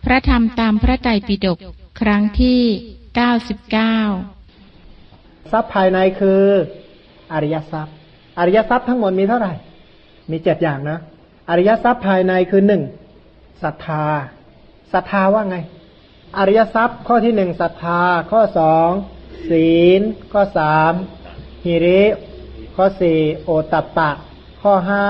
พระธรรมตามพระไตรปิฎกครั้งที่99ทรัพย์ภายในคืออริยทรัพย์อริยทรัพย์ทั้งหมดมีเท่าไหร่มี7อย่างนะอริยทรัพย์ภายในคือ1ศรัทธาศรัทธาว่าไงอริยทรัพย์ข้อที่1ศรัทธาข้อ2ศีลข้อ3หิริข้อ4โอตัปปะข้อ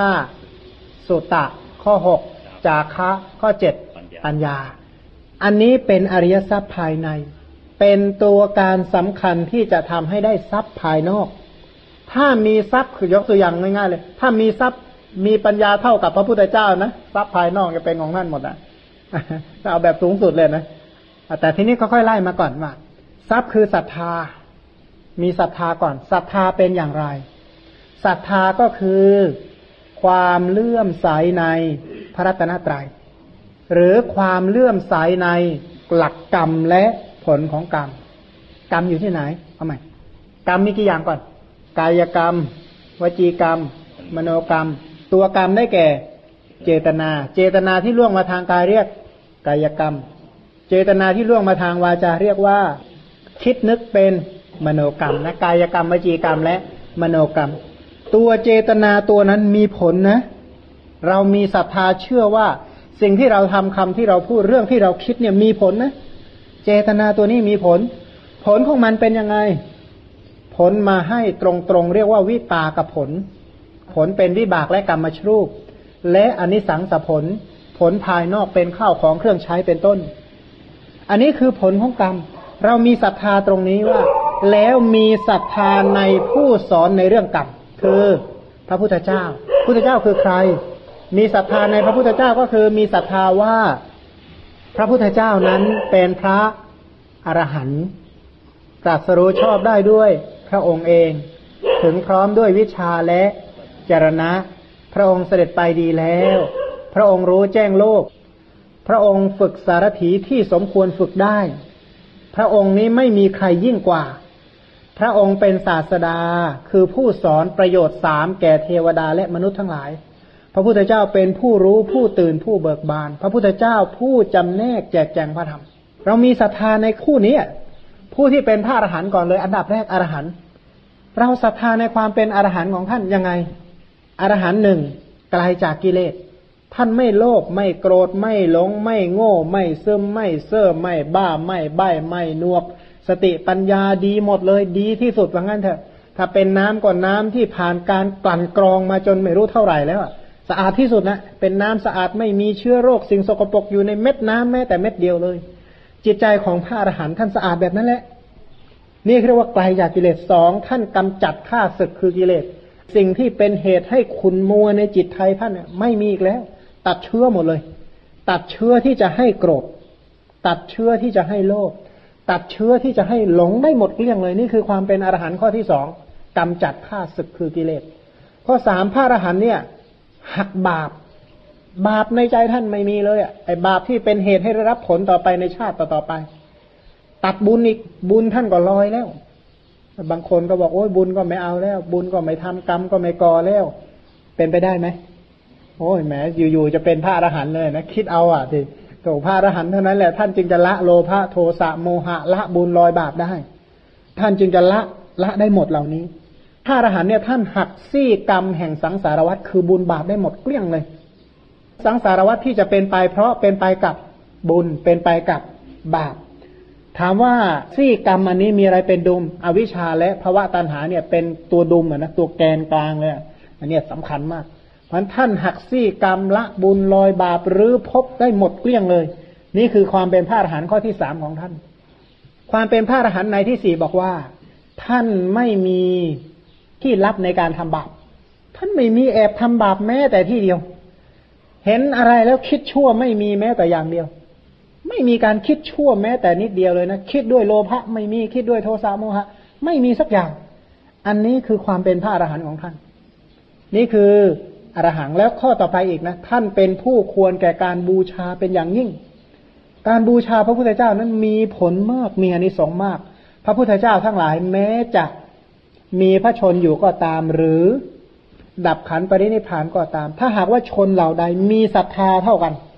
5สุตะข้อ6จาคะข้อ7ปัญญาอันนี้เป็นอริยทรัพย์ภายในเป็นตัวการสำคัญที่จะทำให้ได้ทรัพย์ภายนอกถ้ามีทรัพย์คือยกตัวอย่างง่ายๆเลยถ้ามีทรัพย์มีปัญญาเท่ากับพระพุทธเจ้านะทรัพย์ภายนอกจะเป็นของท่านหมดอ่ะเอาแบบสูงสุดเลยนะแต่ทีนี้ค่อยๆไล่มาก่อนว่าทรัพย์คือศรัทธามีศรัทธาก่อนศรัทธาเป็นอย่างไรศรัทธาก็คือความเลื่อมใสในพระรัตนตรัยหรือความเลื่อมใสในหลักกรรมและผลของกรรมกรรมอยู่ที่ไหนเอาใหม่กรรมมีกี่อย่างก่อนกายกรรมวจีกรรมมโนกรรมตัวกรรมได้แก่เจตนาเจตนาที่ล่วงมาทางกายเรียกกายกรรมเจตนาที่ล่วงมาทางวาจาเรียกว่าคิดนึกเป็นมโนกรรมนะกายกรรมวจีกรรมและมโนกรรมตัวเจตนาตัวนั้นมีผลนะเรามีศรัทธาเชื่อว่าสิ่งที่เราทำคำที่เราพูดเรื่องที่เราคิดเนี่ยมีผลนะเจตนาตัวนี้มีผลผลของมันเป็นยังไงผลมาให้ตรงๆเรียกว่าวิปากผลผลเป็นวิบากและกรรมชรูปและอนิสังสผลผลภายนอกเป็นข้าวของเครื่องใช้เป็นต้นอันนี้คือผลของกรรมเรามีศรัทธาตรงนี้ว่าแล้วมีศรัทธาในผู้สอนในเรื่องกรรมคือพระพุทธเจ้าพุทธเจ้าคือใครมีศรัทธาในพระพุทธเจ้าก็คือมีศรัทธาว่าพระพุทธเจ้านั้นเป็นพระอรหันต์ตรัสรู้ชอบได้ด้วยพระองค์เองถึงพร้อมด้วยวิชาและจรณะพระองค์เสด็จไปดีแล้วพระองค์รู้แจ้งโลกพระองค์ฝึกสารถีที่สมควรฝึกได้พระองค์นี้ไม่มีใครยิ่งกว่าพระองค์เป็นศาสดาคือผู้สอนประโยชน์3แก่เทวดาและมนุษย์ทั้งหลายพระพุทธเจ้าเป็นผู้รู้ผู้ตื่นผู้เบิกบานพระพุทธเจ้าผู้จำแนกแจกแจงพระธรรมเรามีศรัทธาในคู่นี้ผู้ที่เป็นพระอรหันต์ก่อนเลยอันดับแรกอรหันต์เราศรัทธาในความเป็นอรหันต์ของท่านยังไงอรหันต์หนึ่งไกลจากกิเลสท่านไม่โลภไม่โกรธไม่หลงไม่โง่ไม่ซึมไม่เซ่อไม่บ้าไม่ใบ้ไม่นวกสติปัญญาดีหมดเลยดีที่สุดว่างั้นเถอะถ้าเป็นน้ำก็น้ำที่ผ่านการกลั่นกรองมาจนไม่รู้เท่าไหร่แล้วสะอาดที่สุดนะเป็นน้ำสะอาดไม่มีเชื้อโรคสิ่งสกปรกอยู่ในเม็ดน้ำแม้แต่เม็ดเดียวเลยจิตใจของพระอรหันต์ท่านสะอาดแบบนั้นแหละนี่เรียกว่าไกลจากกิเลส2ท่านกำจัดข้าศึกคือกิเลสสิ่งที่เป็นเหตุให้ขุ่นมัวในจิตใจท่านเนี่ยไม่มีอีกแล้วตัดเชื้อหมดเลยตัดเชื้อที่จะให้โกรธตัดเชื้อที่จะให้โลภตัดเชื้อที่จะให้หลงได้หมดเกลี้ยงเลยนี่คือความเป็นอรหันต์ข้อที่2กำจัดข้าศึกคือกิเลสข้อ3พระอรหันต์เนี่ยหักบาปในใจท่านไม่มีเลยไอ้บาปที่เป็นเหตุให้ได้รับผลต่อไปในชาติต่อไปตัดบุญอีกบุญท่านก็ลอยแล้วบางคนก็บอกโอ้ยบุญก็ไม่เอาแล้วบุญก็ไม่ทำกรรมก็ไม่ก่อแล้วเป็นไปได้ไหมโอ้ยแหมอยู่ๆจะเป็นพระอรหันต์เลยนะคิดเอาสิโตพระอรหันต์เท่านั้นแหละท่านจึงจะละโลภะโทสะโมหะละบุญลอยบาปได้ท่านจึงจะละได้หมดเหล่านี้พระอรหันต์เนี่ยท่านหักซี่กรรมแห่งสังสารวัฏคือบุญบาปได้หมดเกลี้ยงเลยสังสารวัฏที่จะเป็นไปเพราะเป็นไปกับบุญเป็นไปกับบาปถามว่าซี่กรรมอันนี้มีอะไรเป็นดุมอวิชชาและภวตัณหาเนี่ยเป็นตัวดุมนะตัวแกนกลางเลยอันนี้สำคัญมากเพราะท่านหักซี่กรรมละบุญลอยบาปหรือพบได้หมดเกลี้ยงเลยนี่คือความเป็นพระอรหันต์ข้อที่3ของท่านความเป็นพระอรหันต์ในที่4บอกว่าท่านไม่มีที่ลับในการทำบาปท่านไม่มีแอบทำบาปแม้แต่ที่เดียวเห็นอะไรแล้วคิดชั่วไม่มีแม้แต่อย่างเดียวไม่มีการคิดชั่วแม้แต่นิดเดียวเลยนะคิดด้วยโลภะไม่มีคิดด้วยโทสะโมหะไม่มีสักอย่างอันนี้คือความเป็นพระอรหันต์ของท่านนี่คืออรหังแล้วข้อต่อไปอีกนะท่านเป็นผู้ควรแก่การบูชาเป็นอย่างยิ่งการบูชาพระพุทธเจ้านั้นมีผลมากมีอานิสงส์มากพระพุทธเจ้าทั้งหลายแม้จะมีพระชนอยู่ก็ตามหรือดับขันธ์ปรินิพพานก็ตามถ้าหากว่าชนเหล่าใดมีศรัทธาเท่ากัน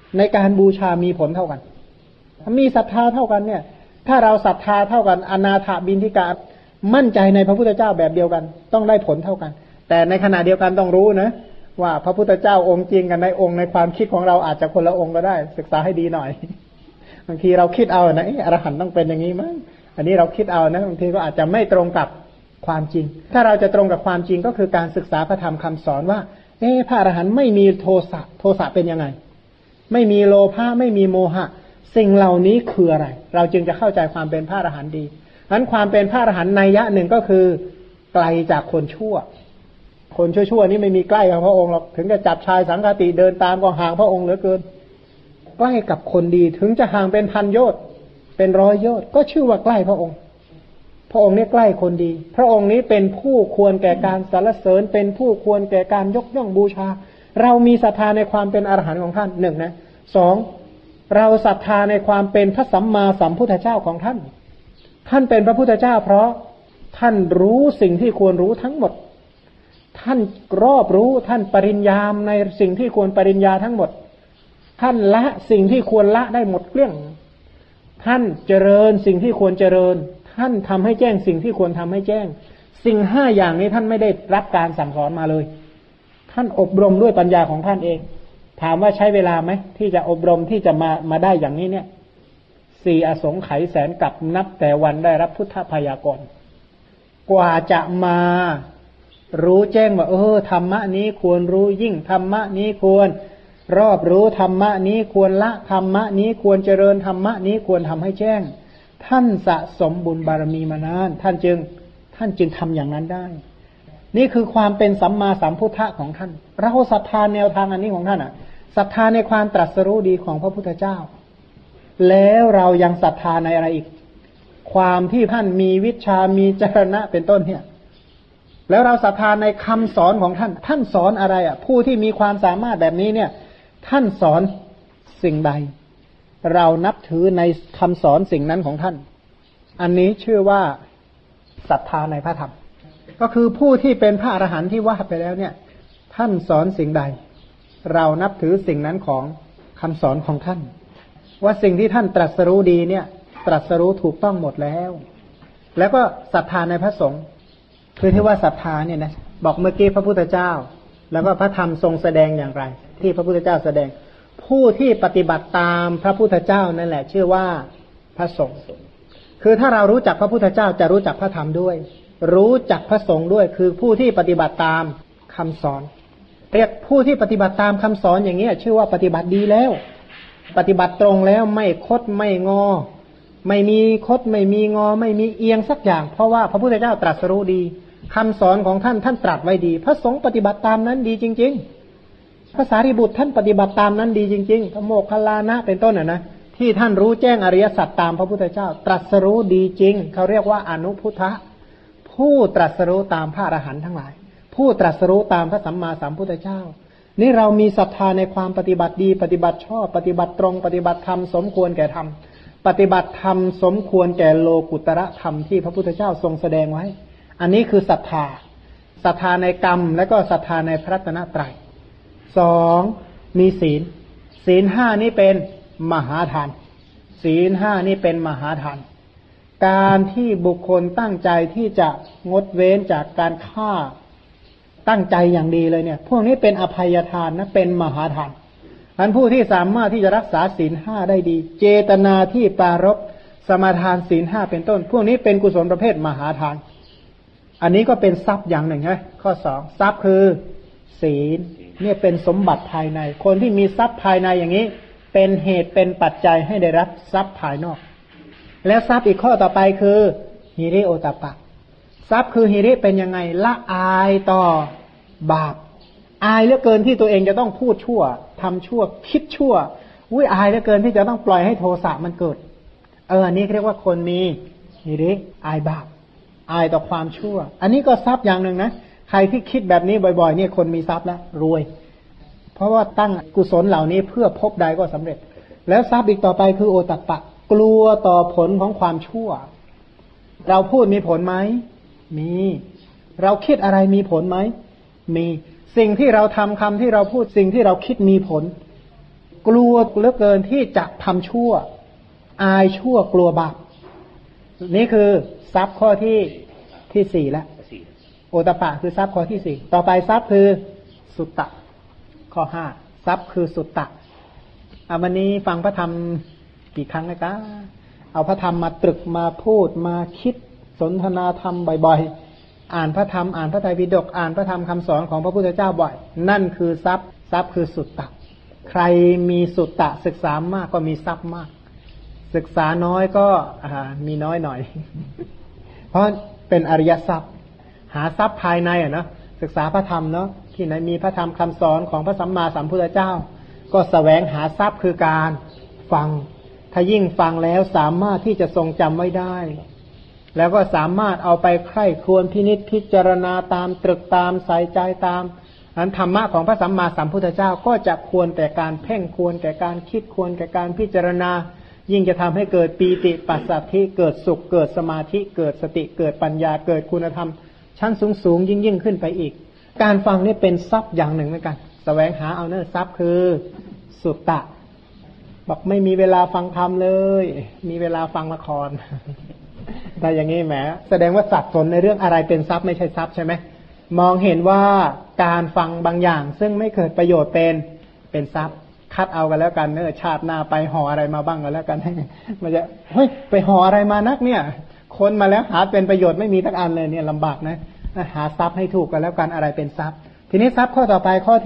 ในการบูชามีผลเท่ากันมีศรัทธาเท่ากันเนี่ยถ้าเราศรัทธาเท่ากันอนาถบิณฑิกามั่นใจในพระพุทธเจ้าแบบเดียวกันต้องได้ผลเท่ากันแต่ในขณะเดียวกันต้องรู้นะว่าพระพุทธเจ้าองค์จริงกันในองค์ในความคิดของเราอาจจะคนละองค์ก็ได้ศึกษาให้ดีหน่อยบางทีเราคิดเอานะอรหันต์ต้องเป็นอย่างนี้มั้งอันนี้เราคิดเอานะบางทีก็อาจจะไม่ตรงกับความจริงถ้าเราจะตรงกับความจริงก็คือการศึกษาพระธรรมคำสอนว่าพระอรหันต์ไม่มีโทสะเป็นยังไงไม่มีโลภะไม่มีโมหะสิ่งเหล่านี้คืออะไรเราจึงจะเข้าใจความเป็นพระอรหันต์ดีนั้นความเป็นพระอรหันต์นัยยะหนึ่งก็คือไกลจากคนชั่วคนชั่วๆนี่ไม่มีใกล้กับพระองค์หรอกถึงจะจับชายสังฆติเดินตามก็ห่างพระองค์เหลือเกินใกล้กับคนดีถึงจะห่างเป็นพันโยชน์เป็นร้อยโยชน์ก็ชื่อว่าใกล้พระองค์พระองค์นี่ใกล้คนดีพระองค์นี้เป็นผู้ควรแก่การสรรเสริญเป็นผู้ควรแก่การยกย่องบูชาเรามีศรัทธาในความเป็นอรหันต์ของท่านหนึ่งนะสองเราศรัทธาในความเป็นพระสัมมาสัมพุทธเจ้าของท่านท่านเป็นพระพุทธเจ้าเพราะท่านรู้สิ่งที่ควรรู้ทั้งหมดท่านรอบรู้ท่านปริญญาในสิ่งที่ควรปริญญาทั้งหมดท่านละสิ่งที่ควรละได้หมดเกลี้ยงท่านเจริญสิ่งที่ควรเจริญท่านทำให้แจ้งสิ่งที่ควรทำให้แจ้งสิ่งห้าอย่างนี้ท่านไม่ได้รับการสั่งสอนมาเลยท่านอบรมด้วยปัญญาของท่านเองถามว่าใช้เวลาไหมที่จะอบรมที่จะมาได้อย่างนี้เนี่ย4 อสงไขยแสนกับนับแต่วันได้รับพุทธพยากรณ์กว่าจะมารู้แจ้งว่าธรรมะนี้ควรรู้ยิ่งธรรมะนี้ควรรอบรู้ธรรมะนี้ควรละธรรมะนี้ควรเจริญธรรมะนี้ควรทำให้แจ้งท่านสะสมบุญบารมีมานานท่านจึงทำอย่างนั้นได้นี่คือความเป็นสัมมาสัมพุทธะของท่านเราศรัทธาแนวทางอันนี้ของท่านศรัทธาในความตรัสรู้ดีของพระพุทธเจ้าแล้วเรายังศรัทธาในอะไรอีกความที่ท่านมีวิชามีจรณะเป็นต้นเนี่ยแล้วเราศรัทธาในคำสอนของท่านสอนอะไรผู้ที่มีความสามารถแบบนี้เนี่ยท่านสอนสิ่งใดเรานับถือในคำสอนสิ่งนั้นของท่านอันนี้ชื่อว่าศรัทธาในพระธรรมก็คือผู้ที่เป็นพระอรหันต์ที่ว่าไปแล้วเนี่ยท่านสอนสิ่งใดเรานับถือสิ่งนั้นของคำสอนของท่านว่าสิ่งที่ท่านตรัสรู้ดีเนี่ยตรัสรู้ถูกต้องหมดแล้วก็ศรัทธาในพระสงฆ์คือที่ว่าศรัทธาเนี่ยนะบอกเมื่อกี้พระพุทธเจ้าแล้วก็พระธรรมทรงแสดงอย่างไรที่พระพุทธเจ้าแสดงผู้ที่ปฏิบัติตามพระพุทธเจ้านั่นแหละชื่อว่าพระสงฆ์คือถ้าเรารู้จักพระพุทธเจ้าจะรู้จักพระธรรมด้วยรู้จักพระสงฆ์ด้วยคือผู้ที่ปฏิบัติตามคำสอนเรียกผู้ที่ปฏิบัติตามคำสอนอย่างนี้ชื่อว่าปฏิบัติดีแล้วปฏิบัติตรงแล้วไม่คดไม่งอไม่มีคดไม่มีงอไม่มีเอียงสักอย่างเพราะว่าพระพุทธเจ้าตรัสรู้ดีคำสอนของท่านตรัสไว้ดีพระสงฆ์ปฏิบัติตามนั้นดีจริงๆพระสารีบุตรท่านปฏิบัติตามนั้นดีจริงๆพระโมคคัลลานะเป็นต้นนะที่ท่านรู้แจ้งอริยสัจตามพระพุทธเจ้าตรัสรู้ดีจริงเขาเรียกว่าอนุพุทธะผู้ตรัสรู้ตามพระอรหันต์ทั้งหลายผู้ตรัสรู้ตามพระสัมมาสัมพุทธเจ้านี่เรามีศรัทธาในความปฏิบัติดีปฏิบัติชอบปฏิบัติตรงปฏิบัติธรรมสมควรแก่ธรรมปฏิบัติธรรมสมควรแก่โลกุตระธรรมที่พระพุทธเจ้าทรงแสดงไว้อันนี้คือศรัทธาในกรรมและก็ศรัทธาในพระรัตนตรัย2มีศีล5นี่เป็นมหาทานศีล5นี่เป็นมหาทานการที่บุคคลตั้งใจที่จะงดเว้นจากการฆ่าตั้งใจอย่างดีเลยเนี่ยพวกนี้เป็นอภัยทานนะเป็นมหาทานอันผู้ที่สามารถที่จะรักษาศีล5ได้ดีเจตนาที่ปรารภสมาทานศีล5เป็นต้นพวกนี้เป็นกุศลประเภทมหาทานอันนี้ก็เป็นทรัพย์อย่างหนึ่งใช่ไหมข้อ2ทรัพย์คือศีลเนี่ยเป็นสมบัติภายในคนที่มีทรัพย์ภายในอย่างนี้เป็นเหตุเป็นปัจจัยให้ได้รับทรัพย์ภายนอกแล้วทรัพย์อีกข้อต่อไปคือหิริโอตตัปปะทรัพย์คือหิริเป็นยังไงละอายต่อบาปอายเหลือเกินที่ตัวเองจะต้องพูดชั่วทำชั่วคิดชั่วอายเหลือเกินที่จะต้องปล่อยให้โทสะมันเกิดอันนี้เรียกว่าคนมีหิริอายบาปอายต่อความชั่วอันนี้ก็ทรัพย์อย่างหนึ่งนะใครที่คิดแบบนี้บ่อยๆเนี่ยคนมีทรัพย์แล้วรวยเพราะว่าตั้งกุศลเหล่านี้เพื่อพบใดก็สำเร็จแล้วทรัพย์อีกต่อไปคือโอตตัปปะกลัวต่อผลของความชั่วเราพูดมีผลไหมมีเราคิดอะไรมีผลไหมมีสิ่งที่เราทำคำที่เราพูดสิ่งที่เราคิดมีผลกลัวเหลือเกินที่จะทำชั่วอายชั่วกลัวบาปนี่คือทรัพย์ข้อที่สี่แล้วโอตปะคือทรัพย์ข้อที่สี่ต่อไปทรัพย์คือสุตตะข้อห้าทรัพย์คือสุตตะวันนี้ฟังพระธรรมกี่ครั้งนะจ๊ะเอาพระธรรมมาตรึกมาพูดมาคิดสนทนาธรรมบ่อยๆอ่านพระธรรมอ่านพระไตรปิฎกอ่านพระธรรมคำสอนของพระพุทธเจ้าบ่อยนั่นคือทรัพย์คือสุตตะใครมีสุตตะศึกษามากก็มีทรัพย์มากศึกษาน้อยก็มีน้อยหน่อย เพราะเป็นอริยทรัพย์หาทรัพย์ภายในเนาะศึกษาพระธรรมเนาะที่ไหนมีพระธรรมคำสอนของพระสัมมาสัมพุทธเจ้าก็แสวงหาทรัพย์คือการฟังถ้ายิ่งฟังแล้วสามารถที่จะทรงจำไว้ได้แล้วก็สามารถเอาไปใคร่ครวญพินิจพิจารณาตามตรึกตามใส่ใจตามนั้นธรรมะของพระสัมมาสัมพุทธเจ้าก็จะควรแต่การเพ่งควรแก่การคิดควรแก่การพิจารณายิ่งจะทำให้เกิดปีติปัสสัทธิเกิดสุขเกิดสมาธิเกิดสติเกิดปัญญาเกิดคุณธรรมชั้นสูงยิ่งขึ้นไปอีกการฟังนี่เป็นทรัพย์อย่างหนึ่งเหมือนกันแสวงหาเอาเนื้อทรัพย์คือสุตตะบอกไม่มีเวลาฟังธรรมเลยมีเวลาฟังละครแต่อย่างนี้แหมแสดงว่าสับสนในเรื่องอะไรเป็นทรัพย์ไม่ใช่ทรัพย์ใช่ไหมมองเห็นว่าการฟังบางอย่างซึ่งไม่เกิดประโยชน์เป็นทรัพย์คัดเอากันแล้วกันเนอะชาติหน้าไปห่ออะไรมาบ้างกันแล้วกันมันจะเฮ้ยไปห่ออะไรมานักเนี่ยคนมาแล้วหาเป็นประโยชน์ไม่มีสักอันเลยเนี่ยลำบากนะหาทรัพย์ให้ถูกกันแล้วกันอะไรเป็นทรัพย์ทีนี้ทรัพย์ข้อต่อไปข้อ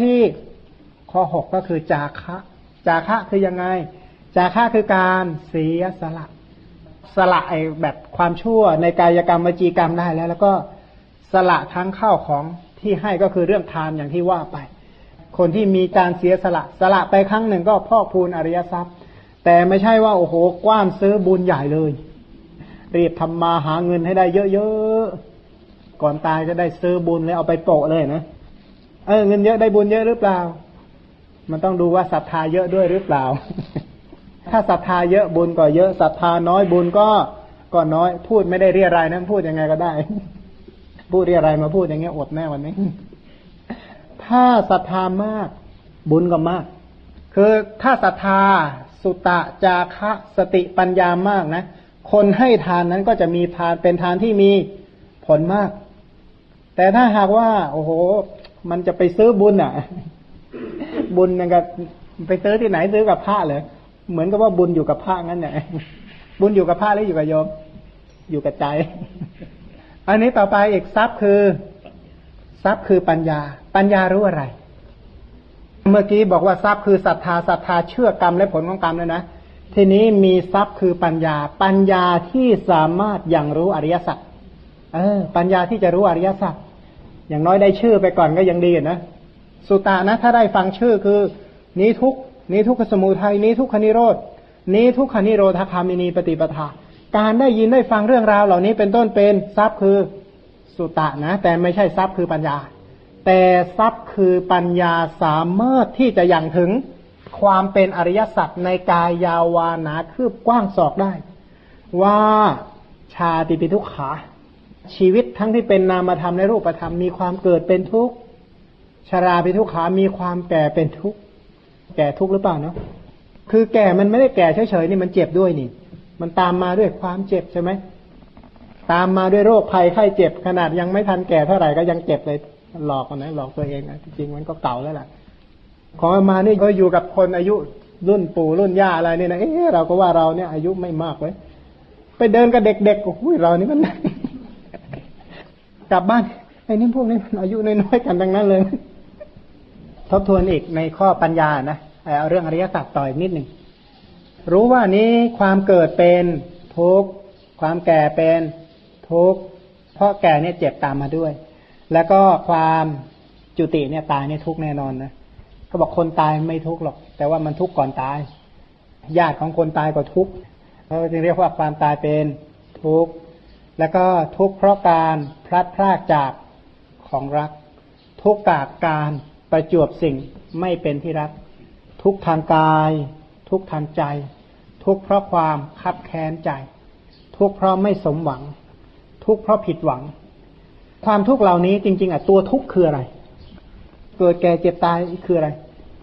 6ก็คือจาคะคือยังไงจาคะคือการเสียสละไอ้แบบความชั่วในกายกรรมวจีกรรมได้แล้วก็สละทั้งข้าวของที่ให้ก็คือเรื่องทานอย่างที่ว่าไปคนที่มีการเสียสละไปครั้งหนึ่งก็พอกพูนอริยทรัพย์แต่ไม่ใช่ว่าโอ้โหกว้านซื้อบุญใหญ่เลยรีบทำมาหาเงินให้ได้เยอะๆก่อนตายจะได้ซื้อบุญแล้วเอาไปโปะเลยนะเงินเยอะได้บุญเยอะหรือเปล่ามันต้องดูว่าศรัทธาเยอะด้วยหรือเปล่าถ้าศรัทธาเยอะบุญก็เยอะศรัทธาน้อยบุญก็น้อยพูดไม่ได้เรียรายนะพูดยังไงก็ได้พูดเรียรายมาพูดอย่างเงี้ยอดแน่วันนี้ถ้าศรัทธามากบุญก็มากคือถ้าศรัทธาสุตตะจาคะสติปัญญามากนะคนให้ทานนั้นก็จะมีทานเป็นทานที่มีผลมากแต่ถ้าหากว่าโอ้โหมันจะไปซื้อบุญบุญนั่นก็ไปซื้อที่ไหนซื้อกับพระเลยเหมือนกับว่าบุญอยู่กับพระงั้นแหละบุญอยู่กับพระหรืออยู่กับโยมอยู่กับใจอันนี้ต่อไปอีกทรัพย์คือปัญญารู้อะไรเมื่อกี้บอกว่าทรัพย์คือศรัทธาเชื่อกรรมและผลของกรรมเลยนะทีนี้มีทรัพย์คือปัญญาที่สามารถยังรู้อริยสัจปัญญาที่จะรู้อริยสัจอย่างน้อยได้ชื่อไปก่อนก็ยังดีนะสุตตะนะถ้าได้ฟังชื่อคือนี้ทุกขสมุทัยนี้ทุกขนิโรธนี้ทุกขนิโรธคามินีปฏิปทาการได้ยินได้ฟังเรื่องราวเหล่านี้เป็นต้นเป็นทรัพย์คือสุตตะนะแต่ไม่ใช่ทรัพย์คือปัญญาแต่ทรัพย์คือปัญญาสามารถที่จะยังถึงความเป็นอริยสัจในกายยาวานาคืบกว้างศอกได้ว่าชาติปิทุกขาชีวิตทั้งที่เป็นนามธรรมและรูปธรรมมีความเกิดเป็นทุกข์ชราปิทุกขามีความแก่เป็นทุกข์แก่ทุกข์หรือเปล่าเนาะคือแก่มันไม่ได้แก่เฉยๆนี่มันเจ็บด้วยนี่มันตามมาด้วยความเจ็บใช่ไหมตามมาด้วยโรคภัยไข้เจ็บขนาดยังไม่ทันแก่เท่าไหร่ก็ยังเจ็บเลยหลอกกันนะหลอกตัวเองนะจริงๆมันก็เก่าแล้วล่ะของมานี่ก็อยู่กับคนอายุรุ่นปู่รุ่นย่าอะไรนี่นะเราก็ว่าเราเนี่ยอายุไม่มากเลยไปเดินกับเด็กๆโอ้โหเรานี่มันกลับบ้านไอ้นี่พวกนี้อายุน้อยๆกันทั้งนั้นเลยทบทวนอีกในข้อปัญญานะเอาเรื่องอริยสัจต่ออีกนิดหนึ่งรู้ว่านี้ความเกิดเป็นทุกข์ความแก่เป็นทุกข์เพราะแก่เนี่ยเจ็บตามมาด้วยแล้วก็ความจุติเนี่ยตายเนี่ยทุกข์แน่นอนนะเขาบอกคนตายไม่ทุกข์หรอกแต่ว่ามันทุกข์ก่อนตายญาติของคนตายก็ทุกข์เขาจึงเรียกว่าความตายเป็นทุกข์แล้วก็ทุกข์เพราะการพลัดพรากจากของรักทุกข์จากการประจวบสิ่งไม่เป็นที่รักทุกข์ทางกายทุกข์ทางใจทุกข์เพราะความคับแค้นใจทุกข์เพราะไม่สมหวังทุกข์เพราะผิดหวังความทุกข์เหล่านี้จริงๆตัวทุกข์คืออะไรเกิดแก่เจ็บตายคืออะไร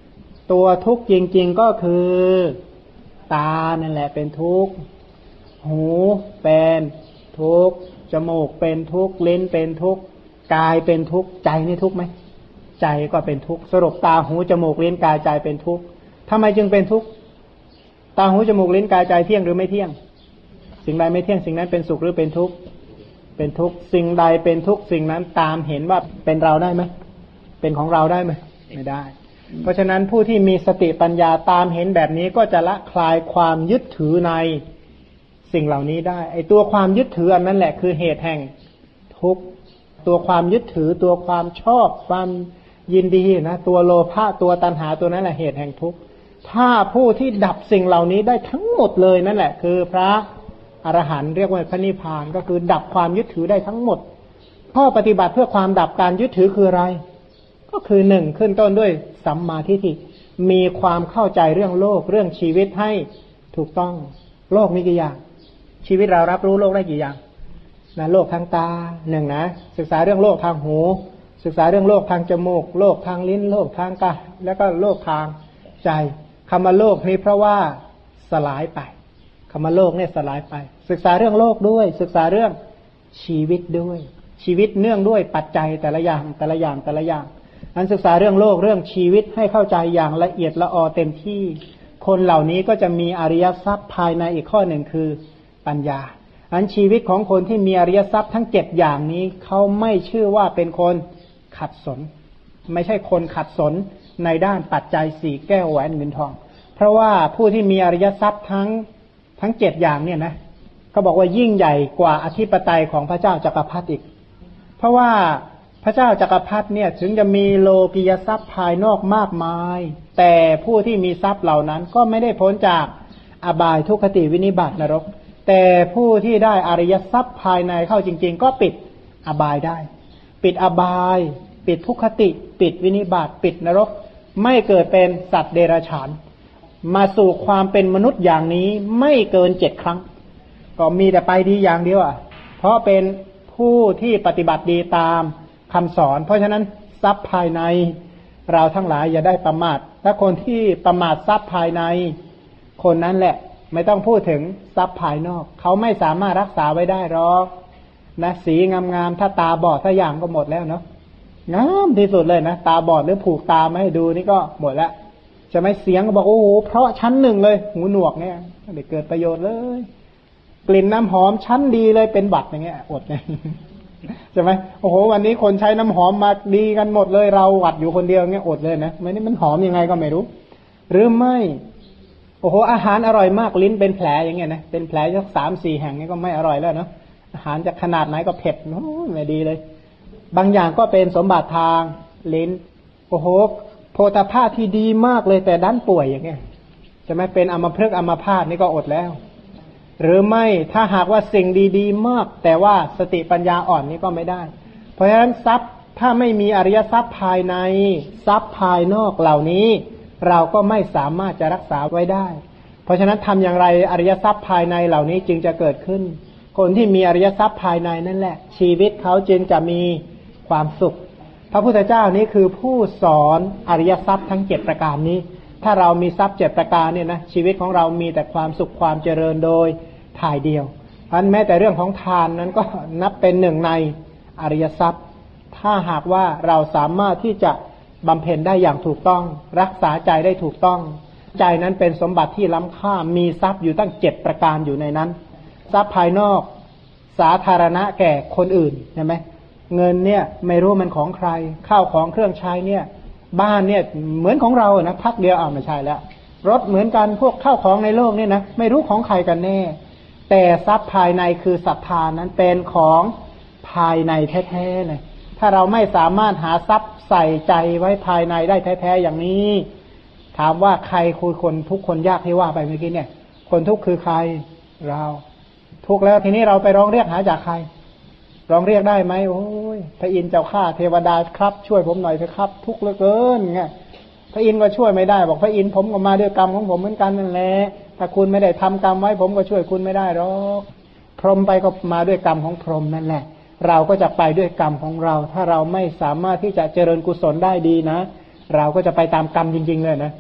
ตัวทุกข์จริงๆก็คือตานั่นแหละเป็นทุกข์หูเป็นทุกข์จมูกเป็นทุกข์ลิ้นเป็นทุกข์กายเป็นทุกข์ใจนี่ทุกข์ไหมใจก็เป็นทุกข์สรุปตาหูจมูกลิ้นกายใจเป็นทุกข์ทำไมจึงเป็นทุกข์ตาหูจมูกลิ้นกายใจเที่ยงหรือไม่เที่ยงสิ่งใดไม่เที่ยงสิ่งนั้นเป็นสุขหรือเป็นทุกข์เป็นทุกข์สิ่งใดเป็นทุกข์สิ่งนั้นตามเห็นว่าเป็นเราได้ไหมเป็นของเราได้ไหมไม่ได้เพราะฉะนั้นผู้ที่มีสติปัญญาตามเห็นแบบนี้ก็จะละคลายความยึดถือในสิ่งเหล่านี้ได้ไอ้ตัวความยึดถืออันนั้นแหละคือเหตุแห่งทุกข์ตัวความยึดถือตัวความชอบความยินดีนะตัวโลภะตัวตัณหาตัวนั้นแหละเหตุแห่งทุกข์ถ้าผู้ที่ดับสิ่งเหล่านี้ได้ทั้งหมดเลยนั่นแหละคือพระอรหันต์เรียกว่าพระนิพพานก็คือดับความยึดถือได้ทั้งหมดข้อปฏิบัติเพื่อความดับการยึดถือคืออะไรก็คือหนึ่งขึ้นต้นด้วยสัมมาทิฏฐิมีความเข้าใจเรื่องโลกเรื่องชีวิตให้ถูกต้องโลกมีกี่อย่างชีวิตเรารับรู้โลกได้กี่อย่างนะโลกทางตาหนึ่งนะศึกษาเรื่องโลกทางหูศึกษาเรื่องโลกทางจมูกโลกทางลิ้นโลกทางกายแล้วก็โลกทางใจคำว่าโลกนี้เพราะว่าสลายไปคำว่าโลกเนี่ยสลายไปศึกษาเรื่องโลกด้วยศึกษาเรื่องชีวิตด้วยชีวิตเนื่องด้วยปัจจัยแต่ละอย่างแต่ละอย่างแต่ละอย่างอันศึกษาเรื่องโลกเรื่องชีวิตให้เข้าใจอย่างละเอียดละออเต็มที่คนเหล่านี้ก็จะมีอริยทรัพย์ภายในอีกข้อหนึ่งคือปัญญาอันชีวิตของคนที่มีอริยทรัพย์ทั้ง7อย่างนี้เขาไม่ชื่อว่าเป็นคนขัดสนไม่ใช่คนขัดสนในด้านปัจจัย4แก้วแหวนเงินทองเพราะว่าผู้ที่มีอริยทรัพย์ทั้ง7อย่างเนี่ยนะเขาบอกว่ายิ่งใหญ่กว่าอธิปไตยของพระเจ้าจักรพรรดิอีกเพราะว่าพระเจ้าจักรพรรดิเนี่ยถึงจะมีโลกิยทรัพย์ภายนอกมากมายแต่ผู้ที่มีทรัพย์เหล่านั้นก็ไม่ได้พ้นจากอบายทุกขติวินิบาตนรกแต่ผู้ที่ได้อริยทรัพย์ภายในเข้าจริงๆก็ปิดอบายได้ปิดอบายปิดทุกขติปิดวินิบาตปิดนรกไม่เกิดเป็นสัตว์เดรัจฉานมาสู่ความเป็นมนุษย์อย่างนี้ไม่เกิน7 ครั้งก็มีแต่ไปดีอย่างเดียวเพราะเป็นผู้ที่ปฏิบัติดีตามคำสอนเพราะฉะนั้นทรัพย์ภายในเราทั้งหลายอย่าได้ประมาทถ้าคนที่ประมาททรัพย์ภายในคนนั้นแหละไม่ต้องพูดถึงทรัพย์ภายนอกเขาไม่สามารถรักษาไว้ได้หรอกนะสีงามๆถ้าตาบอดสักอย่างก็หมดแล้วเนาะงามที่สุดเลยนะตาบอดหรือผูกตาไม่ให้ดูนี่ก็หมดแล้วจะไม่เสียงก็บอกโอ้โหเพราะชั้นหนึ่งเลยหูหนวกเนี่ยไม่ได้เกิดประโยชน์เลยกลิ่นน้ำหอมชั้นดีเลยเป็นบัตรอย่างเงี้ยอดเลยใช่ไหมโอ้โหวันนี้คนใช้น้ำหอมมาดีกันหมดเลยเราหวัดอยู่คนเดียวเงี้ยอดเลยนะไม่นี่มันหอมยังไงก็ไม่รู้หรือไม่โอ้โหอาหารอร่อยมากลิ้นเป็นแผลอย่างเงี้ยนะเป็นแผลสัก3-4 แห่งนี่ก็ไม่อร่อยแล้วเนาะอาหารจะขนาดไหนก็เผ็ดโอ้ไม่ดีเลยบางอย่างก็เป็นสมบัติทางลิ้นโอ้โหโพธาภาพที่ดีมากเลยแต่ดันป่วยอย่างเงี้ยใช่ไหมเป็นอัมพฤกษ์อัมพาตนี่ก็อดแล้วหรือไม่ถ้าหากว่าสิ่งดีๆมากแต่ว่าสติปัญญาอ่อนนี่ก็ไม่ได้เพราะฉะนั้นทรัพย์ถ้าไม่มีอริยทรัพย์ภายในทรัพย์ภายนอกเหล่านี้เราก็ไม่สามารถจะรักษาไว้ได้เพราะฉะนั้นทำอย่างไรอริยทรัพย์ภายในเหล่านี้จึงจะเกิดขึ้นคนที่มีอริยทรัพย์ภายในนั่นแหละชีวิตเขาจึงจะมีความสุขพระพุทธเจ้านี้คือผู้สอนอริยทรัพย์ทั้ง7ประการนี้ถ้าเรามีทรัพย์7ประการเนี่ยนะชีวิตของเรามีแต่ความสุขความเจริญโดยถ่ายเดียวเพราะฉะนั้นแม้แต่เรื่องของทานนั้นก็นับเป็นหนึ่งในอริยทรัพย์ถ้าหากว่าเราสามารถที่จะบำเพ็ญได้อย่างถูกต้องรักษาใจได้ถูกต้องใจนั้นเป็นสมบัติที่ล้ำค่ามีทรัพย์อยู่ตั้ง7ประการอยู่ในนั้นทรัพย์ภายนอกสาธารณะแก่คนอื่นใช่ไหมเงินเนี่ยไม่รู้มันของใครข้าวของเครื่องใช้เนี่ยบ้านเนี่ยเหมือนของเรานะพักเดียวไม่ใช่แล้วรถเหมือนกันพวกข้าวของในโลกเนี่ยนะไม่รู้ของใครกันแน่แต่ทรัพย์ภายในคือศรัทธานั้นเป็นของภายในแท้ๆเลยถ้าเราไม่สามารถหาทรัพย์ใส่ใจไว้ภายในได้แท้ๆอย่างนี้ถามว่าใครคือคนทุกคนยากที่ว่าไปเมื่อกี้เนี่ยคนทุกข์คือใครเราทุกข์แล้วทีนี้เราไปร้องเรียกหาจากใครร้องเรียกได้ไหมโอ้ยพระอินทร์เจ้าข้าเทวดาครับช่วยผมหน่อยเถอะครับทุกข์เหลือเกินไงพระอินทร์ก็ช่วยไม่ได้บอกพระอินทร์ผมก็มาด้วยกรรมของผมเหมือนกันนั่นแหละถ้าคุณไม่ได้ทำกรรมไว้ผมก็ช่วยคุณไม่ได้หรอกพรหมไปก็มาด้วยกรรมของพรหมนั่นแหละเราก็จะไปด้วยกรรมของเราถ้าเราไม่สามารถที่จะเจริญกุศลได้ดีนะเราก็จะไปตามกรรมจริงๆเลยนะ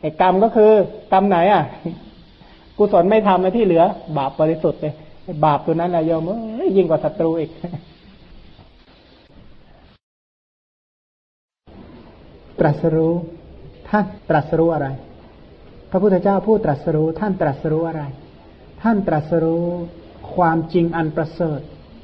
อ้กรรมก็คือกรรมไหนอ่ะกุศลไม่ทำนะที่เหลือบาปบริสุทธิ์เลยบาปตัวนั้นแหละโยมยิ่งกว่าศัตรูอีกตรัสรู้ท่านตรัสรู้อะไรพระพุทธเจ้าผู้ตรัสรู้ท่านตรัสรู้อะไรท่านตรัสรู้ความจริงอันประเสริฐ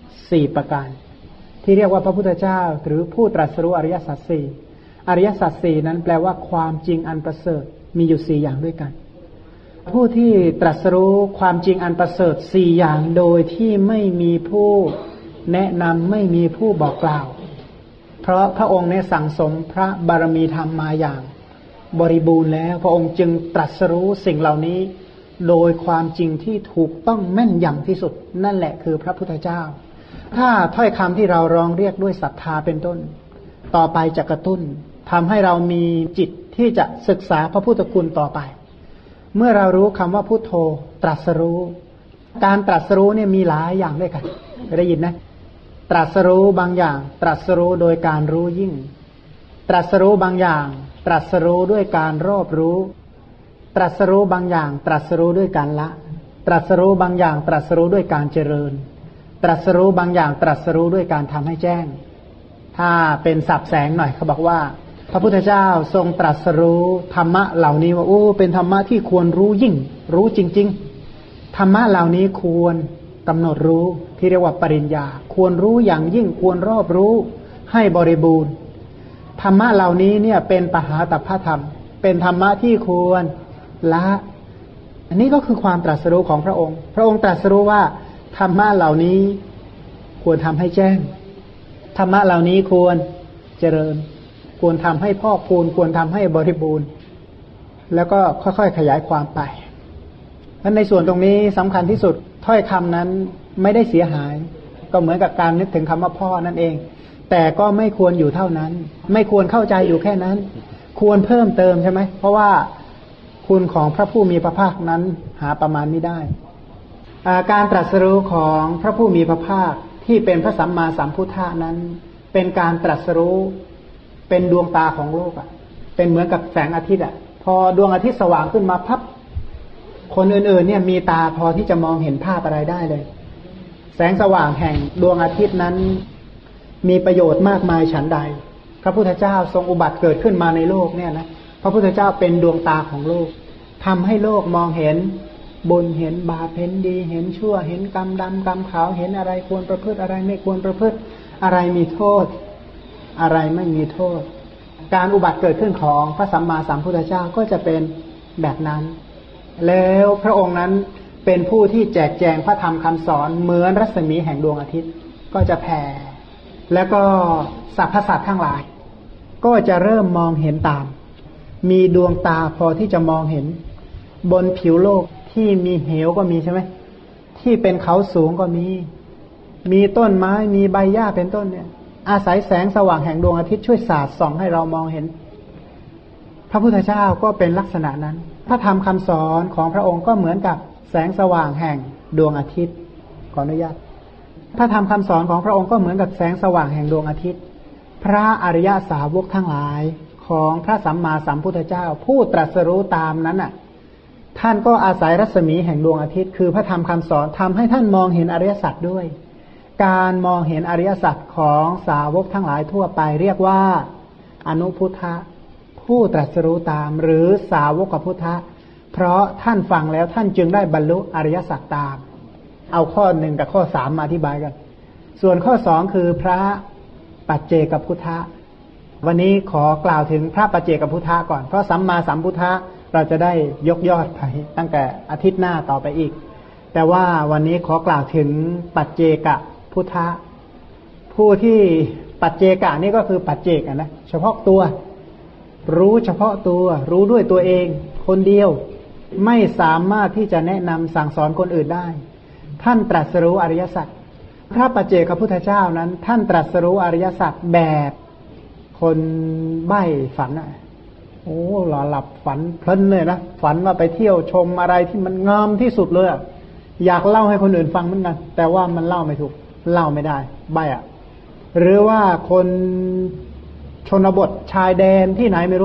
4ประการที่เรียกว่าพระพุทธเจ้าหรือผู้ตรัสรู้อริยสัจสี่อริยสัจสี่นั้นแปลว่าความจริงอันประเสริฐมีอยู่4อย่างด้วยกันผู้ที่ตรัสรู้ความจริงอันประเสริฐ4อย่างโดยที่ไม่มีผู้แนะนำไม่มีผู้บอกกล่าวเพราะพระองค์เนี่ยสั่งสมพระบารมีธรรมมาอย่างบริบูรณ์แล้วพระองค์จึงตรัสรู้สิ่งเหล่านี้โดยความจริงที่ถูกต้องแม่นยำที่สุดนั่นแหละคือพระพุทธเจ้าถ้าถ้อยคำที่เราร้องเรียกด้วยศรัทธาเป็นต้นต่อไปจะกระตุ้นทำให้เรามีจิตที่จะศึกษาพระพุทธคุณต่อไปเมื่อเรารู้คำว่าพุทโธตรัสรู้การตรัสรู้เนี่ยมีหลายอย่างด้วยกันได้ยินนะตรัสรู้บางอย่างตรัสรู้โดยการรู้ยิ่งตรัสรู้บางอย่างตรัสรู้ด้วยการรอบรู้ตรัสรู้บางอย่างตรัสรู้ด้วยการละตรัสรู้บางอย่างตรัสรู้ด้วยการเจริญตรัสรู้บางอย่างตรัสรู้ด้วยการทำให้แจ้งถ้าเป็นศัพท์แสงหน่อยเขาบอกว่าพระพุทธเจ้าทรงตรัสรู้ธรรมะเหล่านี้ว่าโอ้เป็นธรรมะที่ควรรู้ยิ่งรู้จริงๆธรรมะเหล่านี้ควรกำหนดรู้ที่เรียกว่าปริญญาควรรู้อย่างยิ่งควรรอบรู้ให้บริบูรณ์ธรรมะเหล่านี้เนี่ยเป็นปหาตัพพธรรมเป็นธรรมะที่ควรละอันนี้ก็คือความตรัสรู้ของพระองค์พระองค์ตรัสรู้ว่าธรรมะเหล่านี้ควรทำให้แจ้งธรรมะเหล่านี้ควรเจริญควรทำให้พอกพูนควรทำให้บริบูรณ์แล้วก็ค่อยๆขยายความไปเพราะในส่วนตรงนี้สำคัญที่สุดถ้อยคำนั้นไม่ได้เสียหายก็เหมือนกับการนึกถึงคำว่าพ่อนั่นเองแต่ก็ไม่ควรอยู่เท่านั้นไม่ควรเข้าใจอยู่แค่นั้นควรเพิ่มเติมใช่ไหมเพราะว่าคุณของพระผู้มีพระภาคนั้นหาประมาณไม่ได้การตรัสรู้ของพระผู้มีพระภาคที่เป็นพระสัมมาสัมพุทธะนั้นเป็นการตรัสรู้เป็นดวงตาของโลกเป็นเหมือนกับแสงอาทิตย์พอดวงอาทิตย์สว่างขึ้นมาพับคนอื่นๆเนี่ยมีตาพอที่จะมองเห็นภาพอะไรได้เลยแสงสว่างแห่งดวงอาทิตย์นั้นมีประโยชน์มากมายฉันใดพระพุทธเจ้าทรงอุบัติเกิดขึ้นมาในโลกเนี่ยนะพระพุทธเจ้าเป็นดวงตาของโลกทำให้โลกมองเห็นบุญเห็นบาปเห็นดีเห็นชั่วเห็นกรรมดำกรรมขาวเห็นอะไรควรประพฤติอะไรไม่ควรประพฤติอะไรมีโทษอะไรไม่มีโทษการอุบัติเกิดขึ้นของพระสัมมาสัมพุทธเจ้าก็จะเป็นแบบนั้นแล้วพระองค์นั้นเป็นผู้ที่แจกแจงพระธรรมคำสอนเหมือนรัศมีแห่งดวงอาทิตย์ก็จะแผ่แล้วก็สรรพสัตว์ทั้งหลายก็จะเริ่มมองเห็นตามมีดวงตาพอที่จะมองเห็นบนผิวโลกที่มีเหวก็มีใช่ไหมที่เป็นเขาสูงก็มีต้นไม้มีใบหญ้าเป็นต้นเนี่ยอาศัยแสงสว่างแห่งดวงอาทิตย์ช่วยสาดส่องให้เรามองเห็นพระพุทธเจ้าก็เป็นลักษณะนั้นพระธรรมคำสอนของพระองค์ก็เหมือนกับแสงสว่างแห่งดวงอาทิตย์ขออนุญาตพระธรรมคำสอนของพระองค์ก็เหมือนกับแสงสว่างแห่งดวงอาทิตย์พระอริยสาวกทั้งหลายของพระสัมมาสัมพุทธเจ้าผู้ตรัสรู้ตามนั้นน่ะท่านก็อาศัยรัศมีแห่งดวงอาทิตย์คือพระธรรมคำสอนทำให้ท่านมองเห็นอริยสัจด้วยการมองเห็นอริยสัจของสาวกทั้งหลายทั่วไปเรียกว่าอนุพุทธะผู้ตรัสรู้ตามหรือสาวกพุทธะเพราะท่านฟังแล้วท่านจึงได้บรรลุอริยสัจตามเอาข้อหนึ่งกับข้อสามมาอธิบายกันส่วนข้อสองคือพระปัจเจกพุทธะวันนี้ขอกล่าวถึงพระปัจเจกพุทธะก่อนเพราะสัมมาสัมพุทธะเราจะได้ยกยอดไปตั้งแต่อาทิตย์หน้าต่อไปอีกแต่ว่าวันนี้ขอกล่าวถึงปัจเจกพุทธะผู้ที่ปัจเจกะนี่ก็คือปัจเจกนะเฉพาะตัวรู้เฉพาะตัวรู้ด้วยตัวเองคนเดียวไม่สามารถที่จะแนะนำสั่งสอนคนอื่นได้ท่านตรัสรู้อริยสัจพระปัจเจกพุทธเจ้านั้นท่านตรัสรู้อริยสัจแบบคนใบ้ฝันโอ้หลับฝันเพลินเลยนะฝันว่าไปเที่ยวชมอะไรที่มันงามที่สุดเลยอยากเล่าให้คนอื่นฟังเหมือนกันแต่ว่ามันเล่าไม่ถูกเล่าไม่ได้ใบ้หรือว่าคนชนบทชายแดนที่ไหนไม่รู้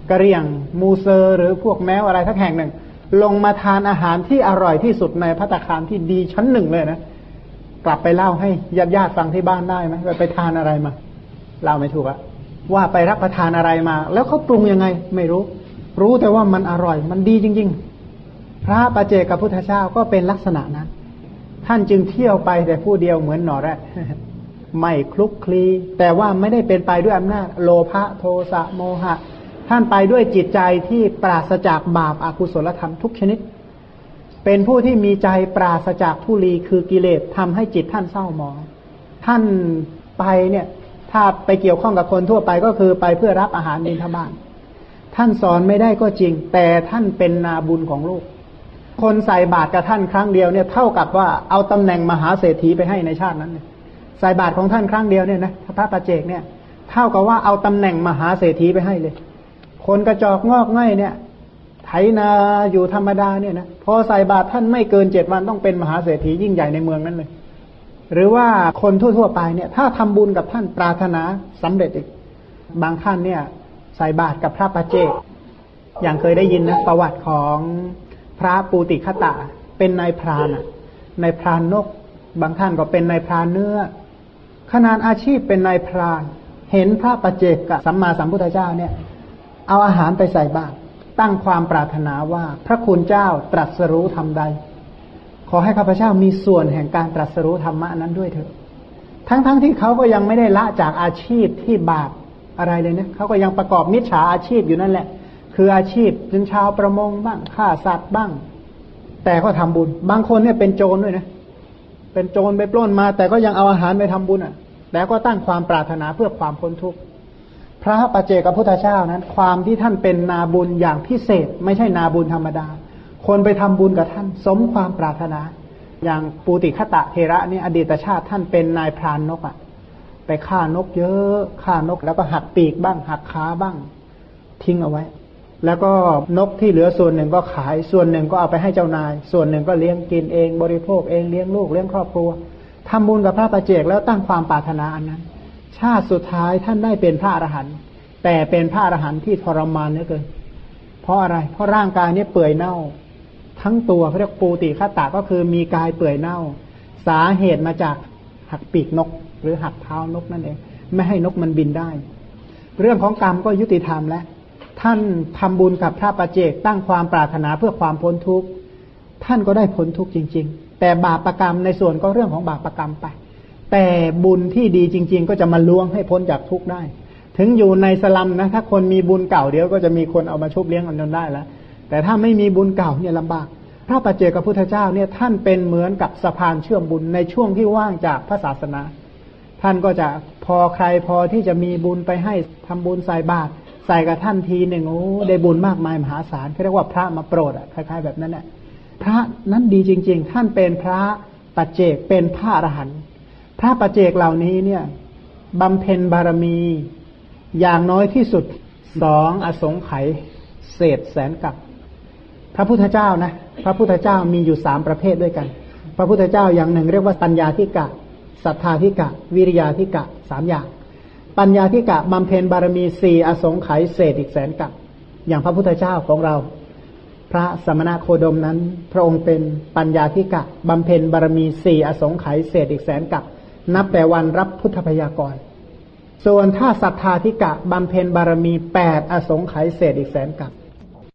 กะเหรี่ยงมูเซอร์หรือพวกแมวอะไรทั้งแห่งหนึ่งลงมาทานอาหารที่อร่อยที่สุดในภัตตาคารที่ดีชั้นหนึ่งเลยนะกลับไปเล่าให้ญาติฟังที่บ้านได้ไหมว่าไปทานอะไรมาเล่าไม่ถูกอะว่าไปรับประทานอะไรมาแล้วเขาปรุงยังไงไม่รู้แต่ว่ามันอร่อยมันดีจริงๆพระปัจเจกพุทธเจ้าก็เป็นลักษณะนั้นท่านจึงเที่ยวไปแต่ผู้เดียวเหมือนหนอแรด ไม่คลุกคลีแต่ว่าไม่ได้เป็นไปด้วยอำนาจโลภะโทสะโมหะท่านไปด้วยจิตใจที่ปราศจากบาปอกุศลธรรมทุกชนิดเป็นผู้ที่มีใจปราศจากทุลีคือกิเลสทำให้จิตท่านเศร้าหมองท่านไปเนี่ยถ้าไปเกี่ยวข้องกับคนทั่วไปก็คือไปเพื่อรับอาหารบิณฑบาตท่านสอนไม่ได้ก็จริงแต่ท่านเป็นนาบุญของโลกคนใส่บาตรกับท่านครั้งเดียวเนี่ยเท่ากับว่าเอาตำแหน่งมหาเศรษฐีไปให้ในชาตินั้นใส่บาตรของท่านครั้งเดียวเนี่ยนะพระปัจเจกเนี่ยเท่ากับว่าเอาตำแหน่งมหาเศรษฐีไปให้เลยคนกระจอกงอกง่ายเนี่ยไถนาอยู่ธรรมดาเนี่ยนะพอใส่บาตรท่านไม่เกิน7 วันต้องเป็นมหาเศรษฐียิ่งใหญ่ในเมืองนั้นเลยหรือว่าคนทั่วๆไปเนี่ยถ้าทำบุญกับท่านปรารถนาสำเร็จอีกบางท่านเนี่ยใส่บาตรกับพระปัจเจกอย่างเคยได้ยินนะประวัติของพระปูติคตะเป็นนายพรานนายพรานนกบางท่านก็เป็นนายพรานเนื้อขนาดอาชีพเป็นนายพรานเห็นพระปัจเจกกับสัมมาสัมพุทธเจ้าเนี่ยเอาอาหารไปใส่บาตรตั้งความปรารถนาว่าพระคุณเจ้าตรัสรู้ธรรมใดขอให้ข้าพเจ้ามีส่วนแห่งการตรัสรู้ธรรมะนั้นด้วยเถอะทั้งที่เขาก็ยังไม่ได้ละจากอาชีพที่บาปอะไรเลยนะเขาก็ยังประกอบมิจฉาอาชีพอยู่นั่นแหละคืออาชีพเป็นชาวประมงบ้างฆ่าสัตว์บ้างแต่ก็ทำบุญบางคนเนี่ยเป็นโจรด้วยนะเป็นโจรไปปล้นมาแต่ก็ยังเอาอาหารไปทำบุญแต่ก็ตั้งความปรารถนาเพื่อความพ้นทุกข์พระปัจเจกพุทธเจ้านั้นความที่ท่านเป็นนาบุญอย่างพิเศษไม่ใช่นาบุญธรรมดาคนไปทำบุญกับท่านสมความปรารถนาอย่างปูติคตะเทระนี่อดีตชาติท่านเป็นนายพรานนกไปฆ่านกเยอะฆ่านกแล้วก็หักปีกบ้างหักขาบ้างทิ้งเอาไว้แล้วก็นกที่เหลือส่วนหนึ่งก็ขายส่วนหนึ่งก็เอาไปให้เจ้านายส่วนหนึ่งก็เลี้ยงกินเองบริโภคเองเลี้ยงลูกเลี้ยงครอบครัวทำบุญกับพระปัจเจกแล้วตั้งความปรารถนาอันนั้นชาติสุดท้ายท่านได้เป็นพระอรหันต์แต่เป็นพระอรหันต์ที่ทรมานเหลือเกินเพราะอะไรเพราะร่างกายนี้เปื่อยเน่าทั้งตัวเขาเรียกปูติคตะก็คือมีกายเปื่อยเน่าสาเหตุมาจากหักปีกนกหรือหักเท้านกนั่นเองไม่ให้นกมันบินได้เรื่องของกรรมก็ยุติธรรมแล้วท่านทำบุญกับพระปัจเจกตั้งความปรารถนาเพื่อความพ้นทุกข์ท่านก็ได้พ้นทุกข์จริงๆแต่บาปกรรมในส่วนก็เรื่องของบาปกรรมไปแต่บุญที่ดีจริงๆก็จะมาล้วงให้พ้นจากทุกข์ได้ถึงอยู่ในสลัมนะถ้าคนมีบุญเก่าเดี๋ยวก็จะมีคนเอามาชุบเลี้ยงกันจนได้แล้วแต่ถ้าไม่มีบุญเก่าเนี่ยลำบากพระปัจเจกพุทธเจ้าเนี่ยท่านเป็นเหมือนกับสะพานเชื่อมบุญในช่วงที่ว่างจากพระศาสนาท่านก็จะพอใครพอที่จะมีบุญไปให้ทำบุญใส่บาตรใส่กับท่านทีหนึ่งโอ้ได้บุญมากมายมหาศาลเขาเรียกว่าพระมาโปรดคล้ายๆแบบนั้นแหละพระนั้นดีจริงๆท่านเป็นพระปัจเจกเป็นพระอรหันต์พระปัจเจกเหล่านี้เนี่ยบำเพ็ญบารมีอย่างน้อยที่สุด2 อสงไขยเศษแสนกับพระพุทธเจ้านะพระพุทธเจ้ามีอยู่3 ประเภทด้วยกันพระพุทธเจ้าอย่างหนึ่งเรียกว่าปัญญาธิกะศรัทธาธิกะวิริยาธิกะ3 อย่างปัญญาธิกะบำเพ็ญบารมี4 อสงไขยเศษอีกแสนกับอย่างพระพุทธเจ้าของเราพระสมณโคดมนั้นพระองค์เป็นปัญญาธิกะบำเพ็ญบารมี4 อสงไขยเศษอีกแสนกับนับแต่วันรับพุทธพยากรส่วนถ้าศรัทธาธิกะบำเพ็ญบารมี8 อสงไขยเศษอีกแสนกับ